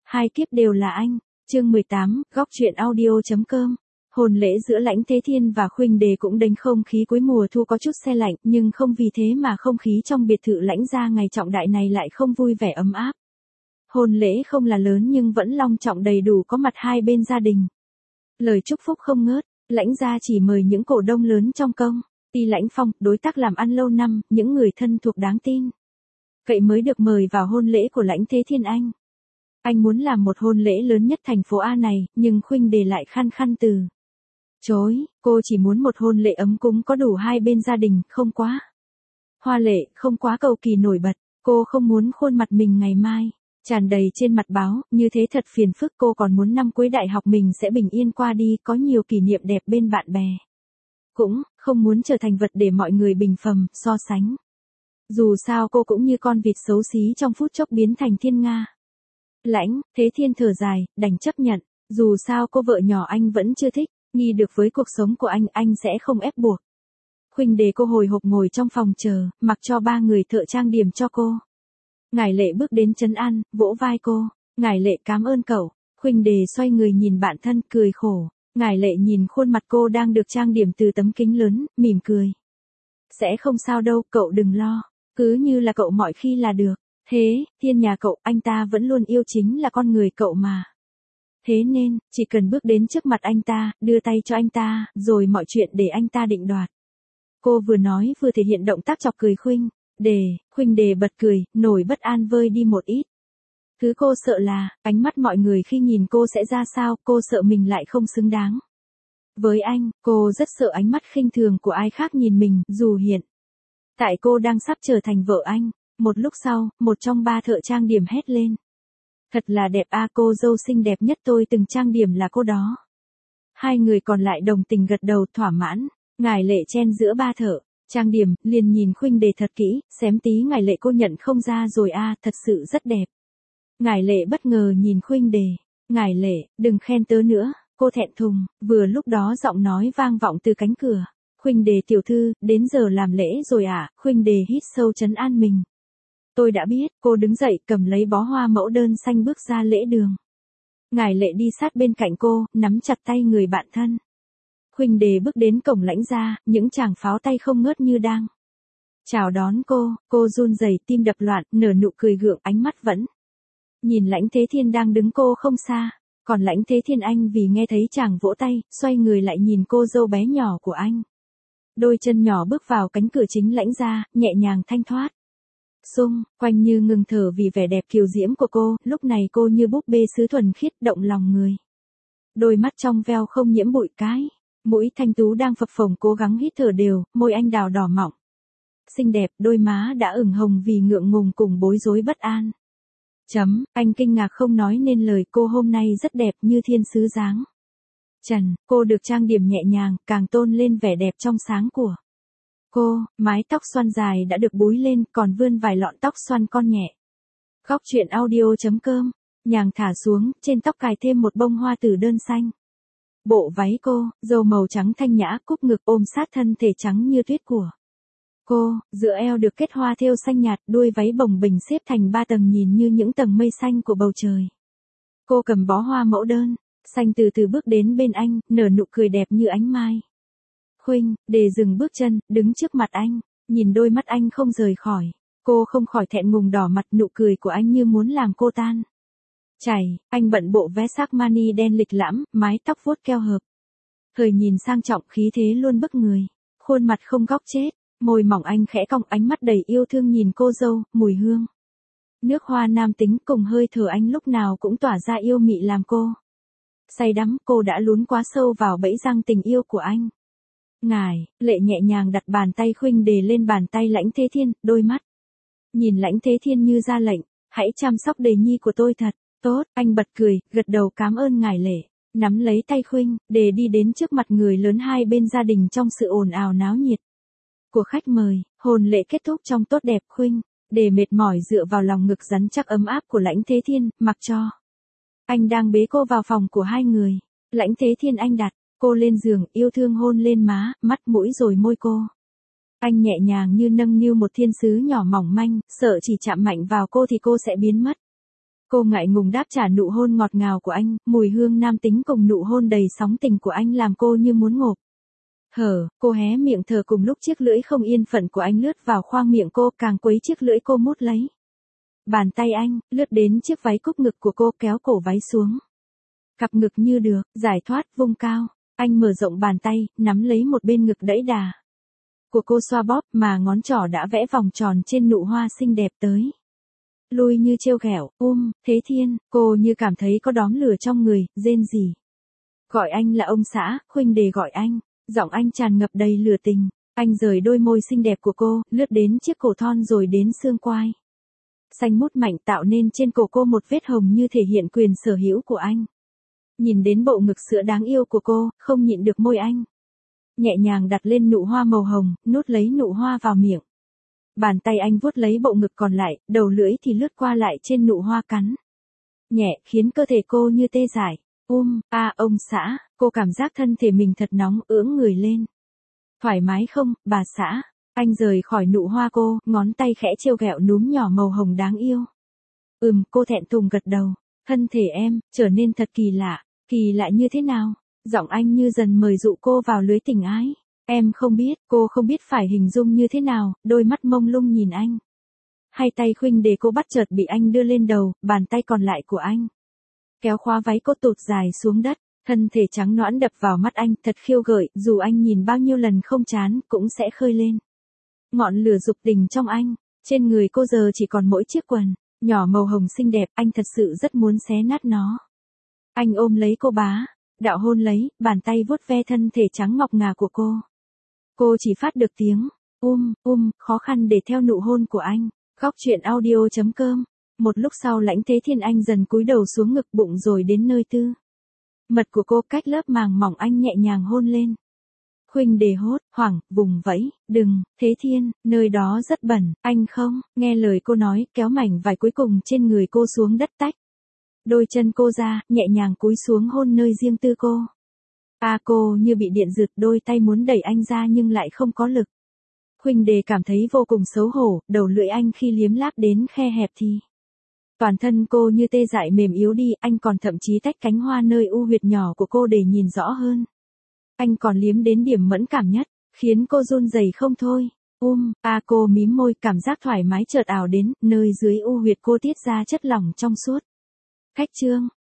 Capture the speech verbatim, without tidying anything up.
Hai kiếp đều là anh. Chương mười tám, góc truyện audio.com. Hôn lễ giữa Lãnh Thế Thiên và Khuynh Đề cũng đánh không khí cuối mùa thu có chút se lạnh, nhưng không vì thế mà không khí trong biệt thự Lãnh gia ngày trọng đại này lại không vui vẻ ấm áp. Hôn lễ không là lớn nhưng vẫn long trọng đầy đủ, có mặt hai bên gia đình. Lời chúc phúc không ngớt, Lãnh gia chỉ mời những cổ đông lớn trong công ty Lãnh Phong, đối tác làm ăn lâu năm, những người thân thuộc đáng tin. Vậy mới được mời vào hôn lễ của Lãnh Thế Thiên anh. Anh muốn làm một hôn lễ lớn nhất thành phố A này, nhưng Khuynh Đề lại khăng khăng từ chối, cô chỉ muốn một hôn lễ ấm cúng có đủ hai bên gia đình, không quá hoa lệ, không quá cầu kỳ nổi bật. Cô không muốn khuôn mặt mình ngày mai tràn đầy trên mặt báo, như thế thật phiền phức. Cô còn muốn năm cuối đại học mình sẽ bình yên qua đi, có nhiều kỷ niệm đẹp bên bạn bè. Cũng không muốn trở thành vật để mọi người bình phẩm, so sánh. Dù sao cô cũng như con vịt xấu xí trong phút chốc biến thành thiên nga. Lãnh Thế Thiên thở dài, đành chấp nhận. Dù sao cô vợ nhỏ anh vẫn chưa thích nghi được với cuộc sống của anh, anh sẽ không ép buộc. Khuynh Đề cô hồi hộp ngồi trong phòng chờ, mặc cho ba người thợ trang điểm cho cô. Ngải Lệ bước đến trấn an, vỗ vai cô. Ngải Lệ cảm ơn cậu. Khuynh Đề xoay người nhìn bạn thân, cười khổ. Ngải Lệ nhìn khuôn mặt cô đang được trang điểm từ tấm kính lớn, mỉm cười. Sẽ không sao đâu, cậu đừng lo. Cứ như là cậu mọi khi là được. Thế, Thiên nhà cậu, anh ta vẫn luôn yêu chính là con người cậu mà. Thế nên, chỉ cần bước đến trước mặt anh ta, đưa tay cho anh ta, rồi mọi chuyện để anh ta định đoạt. Cô vừa nói vừa thể hiện động tác chọc cười Khuynh Đề. Khuynh Đề bật cười, nổi bất an vơi đi một ít. Thứ cô sợ là, ánh mắt mọi người khi nhìn cô sẽ ra sao, cô sợ mình lại không xứng đáng với anh. Cô rất sợ ánh mắt khinh thường của ai khác nhìn mình, dù hiện tại cô đang sắp trở thành vợ anh. Một lúc sau, một trong ba thợ trang điểm hét lên. Thật là đẹp a, cô dâu xinh đẹp nhất tôi từng trang điểm là cô đó. Hai người còn lại đồng tình gật đầu thỏa mãn. Ngải Lệ chen giữa ba thợ trang điểm, liền nhìn Khuynh Đề thật kỹ, xém tí Ngải Lệ cô nhận không ra rồi a, thật sự rất đẹp. Ngải Lệ bất ngờ nhìn Khuynh Đề. Ngải Lệ, đừng khen tớ nữa, cô thẹn thùng. Vừa lúc đó giọng nói vang vọng từ cánh cửa. Khuynh Đề tiểu thư, đến giờ làm lễ rồi à? Khuynh Đề hít sâu trấn an mình. Tôi đã biết. Cô đứng dậy, cầm lấy bó hoa mẫu đơn xanh bước ra lễ đường. Ngải Lệ đi sát bên cạnh cô, nắm chặt tay người bạn thân. Khuynh Đề bước đến cổng Lãnh gia, những chàng pháo tay không ngớt như đang chào đón cô. Cô run rẩy, tim đập loạn, nở nụ cười gượng, ánh mắt vẫn nhìn Lãnh Thế Thiên đang đứng cô không xa. Còn Lãnh Thế Thiên anh vì nghe thấy chàng vỗ tay, xoay người lại nhìn cô dâu bé nhỏ của anh. Đôi chân nhỏ bước vào cánh cửa chính Lãnh gia, nhẹ nhàng thanh thoát. Xung quanh như ngừng thở vì vẻ đẹp kiều diễm của cô, lúc này cô như búp bê sứ thuần khiết động lòng người. Đôi mắt trong veo không nhiễm bụi cái, mũi thanh tú đang phập phồng cố gắng hít thở đều, môi anh đào đỏ mọng. Xinh đẹp, đôi má đã ửng hồng vì ngượng ngùng cùng bối rối bất an. Chấm, anh kinh ngạc không nói nên lời, cô hôm nay rất đẹp như thiên sứ dáng trần. Cô được trang điểm nhẹ nhàng, càng tôn lên vẻ đẹp trong sáng của cô. Mái tóc xoăn dài đã được búi lên, còn vươn vài lọn tóc xoăn con nhẹ. Góc truyện audio.com. Nhàng thả xuống, trên tóc cài thêm một bông hoa tử đơn xanh. Bộ váy cô, dầu màu trắng thanh nhã, cúp ngực ôm sát thân thể trắng như tuyết của cô, giữa eo được kết hoa thêu xanh nhạt, đuôi váy bồng bềnh xếp thành ba tầng nhìn như những tầng mây xanh của bầu trời. Cô cầm bó hoa mẫu đơn xanh từ từ bước đến bên anh, nở nụ cười đẹp như ánh mai. Khuynh Đề dừng bước chân, đứng trước mặt anh, nhìn đôi mắt anh không rời khỏi. Cô không khỏi thẹn ngùng đỏ mặt, nụ cười của anh như muốn làm cô tan chảy. Anh bận bộ vest Armani đen lịch lãm, mái tóc vuốt keo hợp. Thời nhìn sang trọng, khí thế luôn bức người. Khuôn mặt không góc chết, môi mỏng anh khẽ cong, ánh mắt đầy yêu thương nhìn cô dâu, mùi hương nước hoa nam tính cùng hơi thở anh lúc nào cũng tỏa ra yêu mị làm cô say đắm. Cô đã lún quá sâu vào bẫy răng tình yêu của anh. Ngải Lệ nhẹ nhàng đặt bàn tay Khuynh Đề lên bàn tay Lãnh Thế Thiên, đôi mắt nhìn Lãnh Thế Thiên như ra lệnh, hãy chăm sóc Đề nhi của tôi thật tốt. Anh bật cười, gật đầu cảm ơn Ngải Lệ, nắm lấy tay Khuynh Đề đi đến trước mặt người lớn hai bên gia đình trong sự ồn ào náo nhiệt của khách mời. Hôn lễ kết thúc trong tốt đẹp. Khuynh Đề mệt mỏi dựa vào lòng ngực rắn chắc ấm áp của Lãnh Thế Thiên, mặc cho anh đang bế cô vào phòng của hai người. Lãnh Thế Thiên anh đặt cô lên giường, yêu thương hôn lên má, mắt mũi rồi môi cô. Anh nhẹ nhàng như nâng niu một thiên sứ nhỏ mỏng manh, sợ chỉ chạm mạnh vào cô thì cô sẽ biến mất. Cô ngại ngùng đáp trả nụ hôn ngọt ngào của anh, mùi hương nam tính cùng nụ hôn đầy sóng tình của anh làm cô như muốn ngộp thở, cô hé miệng thở cùng lúc chiếc lưỡi không yên phận của anh lướt vào khoang miệng cô, càng quấy chiếc lưỡi cô mút lấy. Bàn tay anh, lướt đến chiếc váy cúc ngực của cô, kéo cổ váy xuống. Cặp ngực như được, giải thoát, vung cao. Anh mở rộng bàn tay, nắm lấy một bên ngực đẫy đà của cô, xoa bóp mà ngón trỏ đã vẽ vòng tròn trên nụ hoa xinh đẹp tới. Lui như trêu ghẹo, um, Thế Thiên, cô như cảm thấy có đóm lửa trong người, rên rỉ. Gọi anh là ông xã, huynh đề gọi anh. Giọng anh tràn ngập đầy lửa tình. Anh rời đôi môi xinh đẹp của cô, lướt đến chiếc cổ thon rồi đến xương quai xanh mút mạnh, tạo nên trên cổ cô một vết hồng như thể hiện quyền sở hữu của anh. Nhìn đến bộ ngực sữa đáng yêu của cô, không nhịn được môi anh nhẹ nhàng đặt lên nụ hoa màu hồng, nuốt lấy nụ hoa vào miệng. Bàn tay anh vuốt lấy bộ ngực còn lại, đầu lưỡi thì lướt qua lại trên nụ hoa cắn nhẹ, khiến cơ thể cô như tê dại. Um, a à, ông xã, cô cảm giác thân thể mình thật nóng, ưỡng người lên. Thoải mái không, bà xã? Anh rời khỏi nụ hoa cô, ngón tay khẽ trêu ghẹo núm nhỏ màu hồng đáng yêu. Ừm, cô thẹn thùng gật đầu. Thân thể em, trở nên thật kỳ lạ. Kỳ lạ như thế nào? Giọng anh như dần mời dụ cô vào lưới tình ái. Em không biết, cô không biết phải hình dung như thế nào, đôi mắt mông lung nhìn anh. Hai tay khuynh để cô bắt chợt bị anh đưa lên đầu, bàn tay còn lại của anh kéo khóa váy cô tụt dài xuống đất, thân thể trắng nõn đập vào mắt anh, thật khiêu gợi, dù anh nhìn bao nhiêu lần không chán, cũng sẽ khơi lên ngọn lửa dục tình trong anh. Trên người cô giờ chỉ còn mỗi chiếc quần nhỏ màu hồng xinh đẹp, anh thật sự rất muốn xé nát nó. Anh ôm lấy cô bá, đạo hôn lấy, bàn tay vuốt ve thân thể trắng ngọc ngà của cô. Cô chỉ phát được tiếng um, um, khó khăn để theo nụ hôn của anh. Góc truyện audio chấm com. Một lúc sau Lãnh Thế Thiên anh dần cúi đầu xuống ngực bụng rồi đến nơi tư mật của cô, cách lớp màng mỏng anh nhẹ nhàng hôn lên. Khuynh đề hốt, hoảng, vùng vẫy, đừng, Thế Thiên, nơi đó rất bẩn, anh không, nghe lời cô nói, kéo mảnh vải cuối cùng trên người cô xuống đất tách. Đôi chân cô ra, nhẹ nhàng cúi xuống hôn nơi riêng tư cô. A à, cô như bị điện giật, đôi tay muốn đẩy anh ra nhưng lại không có lực. Khuynh đề cảm thấy vô cùng xấu hổ, đầu lưỡi anh khi liếm láp đến khe hẹp thì toàn thân cô như tê dại mềm yếu đi, anh còn thậm chí tách cánh hoa nơi u huyệt nhỏ của cô để nhìn rõ hơn. Anh còn liếm đến điểm mẫn cảm nhất, khiến cô run rẩy không thôi. Um, a à, cô mím môi, cảm giác thoải mái chợt ảo đến, nơi dưới u huyệt cô tiết ra chất lỏng trong suốt. Cách chương